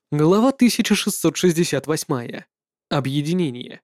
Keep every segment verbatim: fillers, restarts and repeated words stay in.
Глава тысяча шестьсот шестьдесят восемь. Объединение.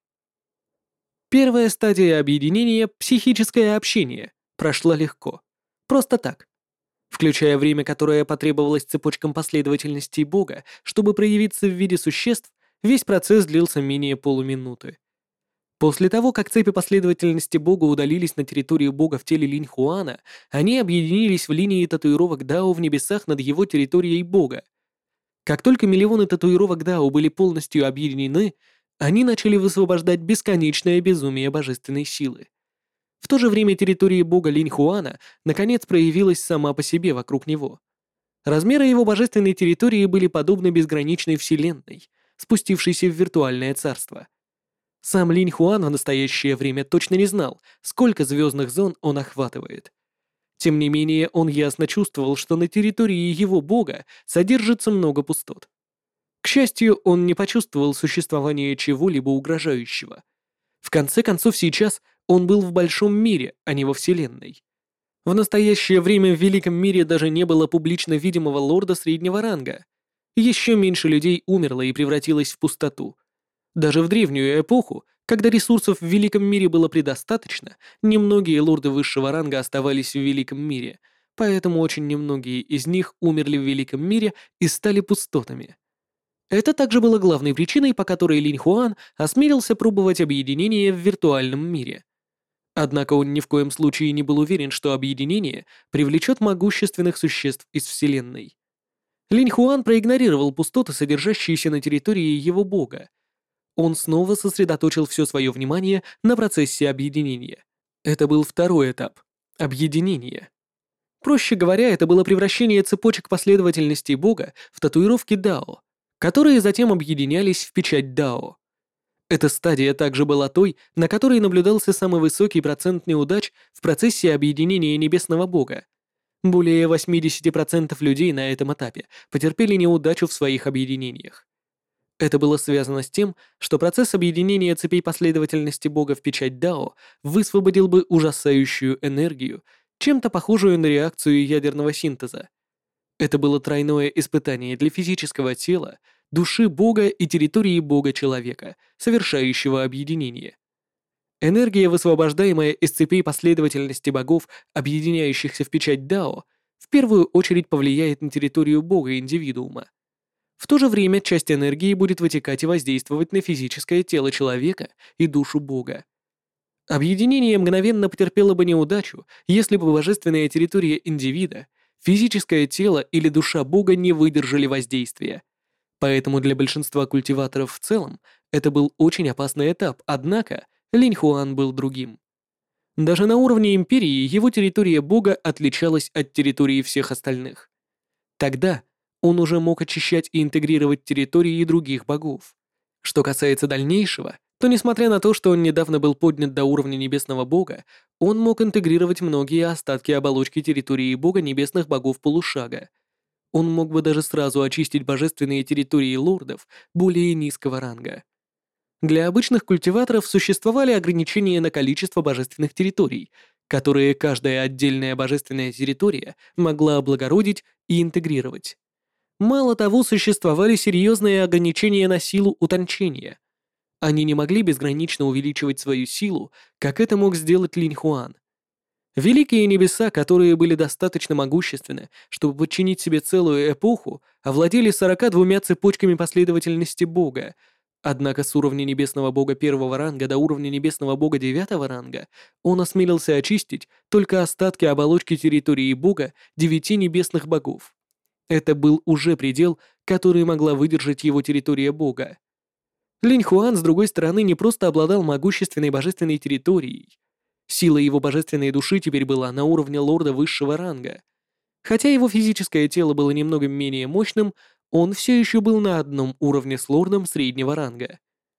Первая стадия объединения, психическое общение, прошла легко. Просто так. Включая время, которое потребовалось цепочкам последовательностей Бога, чтобы проявиться в виде существ, весь процесс длился менее полуминуты. После того, как цепи последовательности Бога удалились на территорию Бога в теле Линь Хуана, они объединились в линии татуировок Дао в небесах над его территорией Бога. Как только миллионы татуировок Дао были полностью объединены, они начали высвобождать бесконечное безумие божественной силы. В то же время территория бога Линьхуана наконец проявилась сама по себе вокруг него. Размеры его божественной территории были подобны безграничной вселенной, спустившейся в виртуальное царство. Сам Линьхуан в настоящее время точно не знал, сколько звездных зон он охватывает. Тем не менее, он ясно чувствовал, что на территории его бога содержится много пустот. К счастью, он не почувствовал существование чего-либо угрожающего. В конце концов, сейчас он был в большом мире, а не во Вселенной. В настоящее время в Великом мире даже не было публично видимого лорда среднего ранга. Еще меньше людей умерло и превратилось в пустоту. Даже в древнюю эпоху, когда ресурсов в Великом мире было предостаточно, немногие лорды высшего ранга оставались в Великом мире, поэтому очень немногие из них умерли в Великом мире и стали пустотами. Это также было главной причиной, по которой Линь Хуан осмелился пробовать объединение в виртуальном мире. Однако он ни в коем случае не был уверен, что объединение привлечет могущественных существ из Вселенной. Линь Хуан проигнорировал пустоты, содержащиеся на территории его бога. Он снова сосредоточил все свое внимание на процессе объединения. Это был второй этап — объединение. Проще говоря, это было превращение цепочек последовательностей бога в татуировки Дао, которые затем объединялись в печать Дао. Эта стадия также была той, на которой наблюдался самый высокий процент неудач в процессе объединения небесного бога. Более восемьдесят процентов людей на этом этапе потерпели неудачу в своих объединениях. Это было связано с тем, что процесс объединения цепей последовательности бога в печать Дао высвободил бы ужасающую энергию, чем-то похожую на реакцию ядерного синтеза. Это было тройное испытание для физического тела, души Бога и территории Бога-человека, совершающего объединение. Энергия, высвобождаемая из цепей последовательности богов, объединяющихся в печать Дао, в первую очередь повлияет на территорию Бога индивидуума. В то же время часть энергии будет вытекать и воздействовать на физическое тело человека и душу Бога. Объединение мгновенно потерпело бы неудачу, если бы божественная территория индивида, физическое тело или душа Бога не выдержали воздействия. Поэтому для большинства культиваторов в целом это был очень опасный этап, однако Линь Хуан был другим. Даже на уровне империи его территория Бога отличалась от территории всех остальных. Тогда он уже мог очищать и интегрировать территории других богов. Что касается дальнейшего, то несмотря на то, что он недавно был поднят до уровня небесного бога, он мог интегрировать многие остатки оболочки территории бога небесных богов полушага. Он мог бы даже сразу очистить божественные территории лордов более низкого ранга. Для обычных культиваторов существовали ограничения на количество божественных территорий, которые каждая отдельная божественная территория могла облагородить и интегрировать. Мало того, существовали серьезные ограничения на силу утончения. Они не могли безгранично увеличивать свою силу, как это мог сделать Линь Хуан. Великие небеса, которые были достаточно могущественны, чтобы подчинить себе целую эпоху, овладели сорока двумя цепочками последовательности Бога, однако с уровня небесного бога первого ранга до уровня небесного бога девятого ранга он осмелился очистить только остатки оболочки территории бога девяти небесных богов. Это был уже предел, который могла выдержать его территория бога. Линь Хуан, с другой стороны, не просто обладал могущественной божественной территорией. Сила его божественной души теперь была на уровне лорда высшего ранга. Хотя его физическое тело было немного менее мощным, он все еще был на одном уровне с лордом среднего ранга.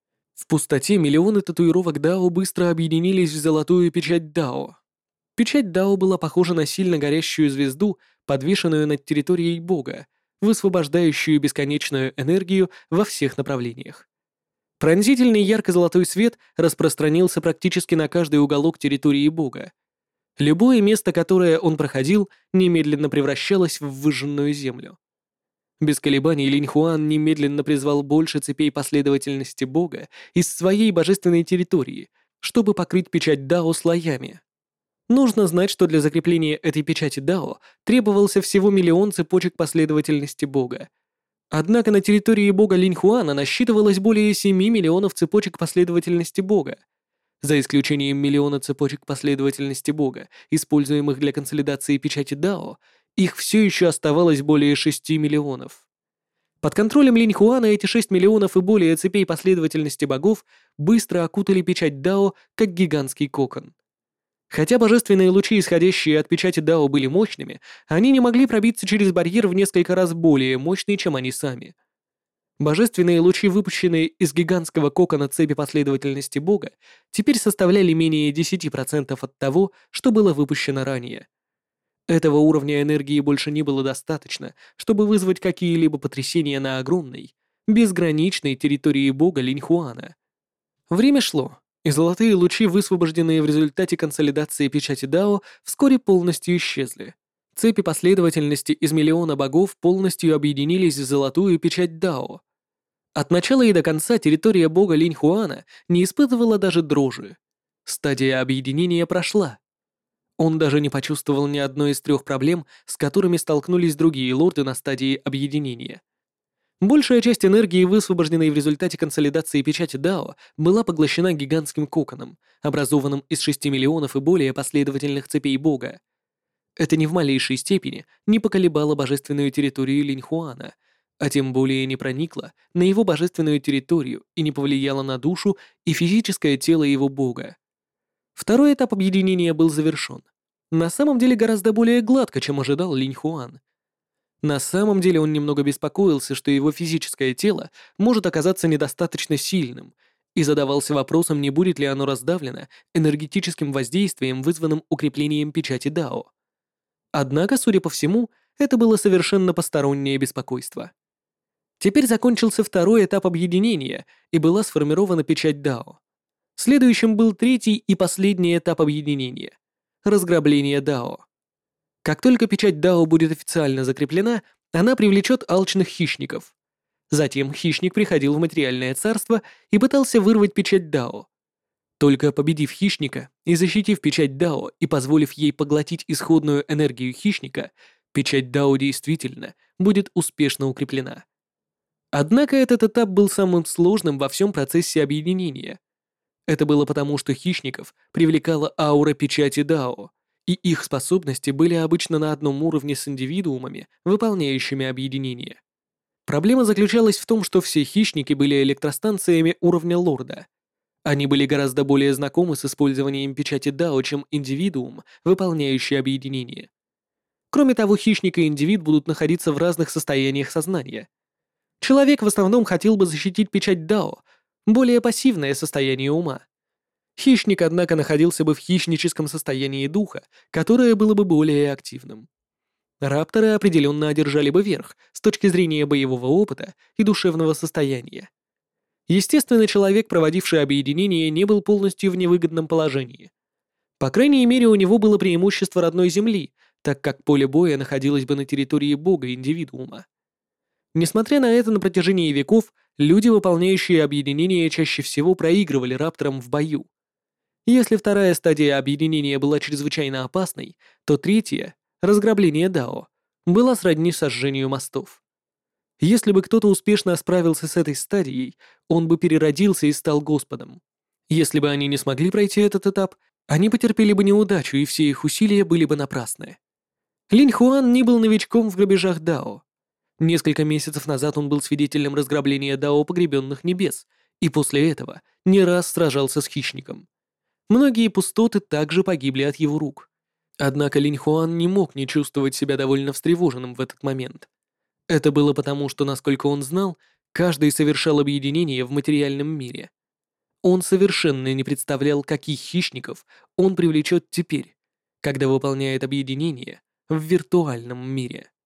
В пустоте миллионы татуировок Дао быстро объединились в золотую печать Дао. Печать Дао была похожа на сильно горящую звезду, подвешенную над территорией Бога, высвобождающую бесконечную энергию во всех направлениях. Пронзительный ярко-золотой свет распространился практически на каждый уголок территории Бога. Любое место, которое он проходил, немедленно превращалось в выжженную землю. Без колебаний Линь Хуан немедленно призвал больше цепей последовательности Бога из своей божественной территории, чтобы покрыть печать Дао слоями. Нужно знать, что для закрепления этой печати Дао требовался всего миллион цепочек последовательности Бога. Однако на территории Бога Линьхуана насчитывалось более семи миллионов цепочек последовательности Бога. За исключением миллиона цепочек последовательности Бога, используемых для консолидации печати Дао, их все еще оставалось более шести миллионов. Под контролем Линьхуана эти шесть миллионов и более цепей последовательности богов быстро окутали печать Дао как гигантский кокон. Хотя божественные лучи, исходящие от печати Дао, были мощными, они не могли пробиться через барьер в несколько раз более мощный, чем они сами. Божественные лучи, выпущенные из гигантского кокона цепи последовательности Бога, теперь составляли менее десяти процентов от того, что было выпущено ранее. Этого уровня энергии больше не было достаточно, чтобы вызвать какие-либо потрясения на огромной, безграничной территории Бога Линьхуана. Время шло, и золотые лучи, высвобожденные в результате консолидации печати Дао, вскоре полностью исчезли. Цепи последовательности из миллиона богов полностью объединились в золотую печать Дао. От начала и до конца территория бога Линьхуана не испытывала даже дрожи. Стадия объединения прошла. Он даже не почувствовал ни одной из трех проблем, с которыми столкнулись другие лорды на стадии объединения. Большая часть энергии, высвобожденной в результате консолидации печати Дао, была поглощена гигантским коконом, образованным из шести миллионов и более последовательных цепей бога. Это ни в малейшей степени не поколебало божественную территорию Линьхуана, а тем более не проникло на его божественную территорию и не повлияло на душу и физическое тело его бога. Второй этап объединения был завершен. На самом деле гораздо более гладко, чем ожидал Линьхуан. На самом деле он немного беспокоился, что его физическое тело может оказаться недостаточно сильным, и задавался вопросом, не будет ли оно раздавлено энергетическим воздействием, вызванным укреплением печати Дао. Однако, судя по всему, это было совершенно постороннее беспокойство. Теперь закончился второй этап объединения, и была сформирована печать Дао. Следующим был третий и последний этап объединения — разграбление Дао. Как только печать Дао будет официально закреплена, она привлечет алчных хищников. Затем хищник приходил в материальное царство и пытался вырвать печать Дао. Только победив хищника и защитив печать Дао и позволив ей поглотить исходную энергию хищника, печать Дао действительно будет успешно укреплена. Однако этот этап был самым сложным во всем процессе объединения. Это было потому, что хищников привлекала аура печати Дао, и их способности были обычно на одном уровне с индивидуумами, выполняющими объединение. Проблема заключалась в том, что все хищники были электростанциями уровня лорда. Они были гораздо более знакомы с использованием печати Дао, чем индивидуум, выполняющий объединение. Кроме того, хищник и индивид будут находиться в разных состояниях сознания. Человек в основном хотел бы защитить печать Дао, более пассивное состояние ума. Хищник, однако, находился бы в хищническом состоянии духа, которое было бы более активным. Рапторы определенно одержали бы верх с точки зрения боевого опыта и душевного состояния. Естественно, человек, проводивший объединение, не был полностью в невыгодном положении. По крайней мере, у него было преимущество родной земли, так как поле боя находилось бы на территории бога индивидуума. Несмотря на это, на протяжении веков люди, выполняющие объединение, чаще всего проигрывали рапторам в бою. Если вторая стадия объединения была чрезвычайно опасной, то третья — разграбление Дао — была сродни сожжению мостов. Если бы кто-то успешно справился с этой стадией, он бы переродился и стал Господом. Если бы они не смогли пройти этот этап, они потерпели бы неудачу, и все их усилия были бы напрасны. Линьхуан не был новичком в грабежах Дао. Несколько месяцев назад он был свидетелем разграбления Дао Погребенных Небес, и после этого не раз сражался с хищником. Многие пустоты также погибли от его рук. Однако Линьхуан не мог не чувствовать себя довольно встревоженным в этот момент. Это было потому, что, насколько он знал, каждый совершал объединение в материальном мире. Он совершенно не представлял, каких хищников он привлечет теперь, когда выполняет объединение в виртуальном мире.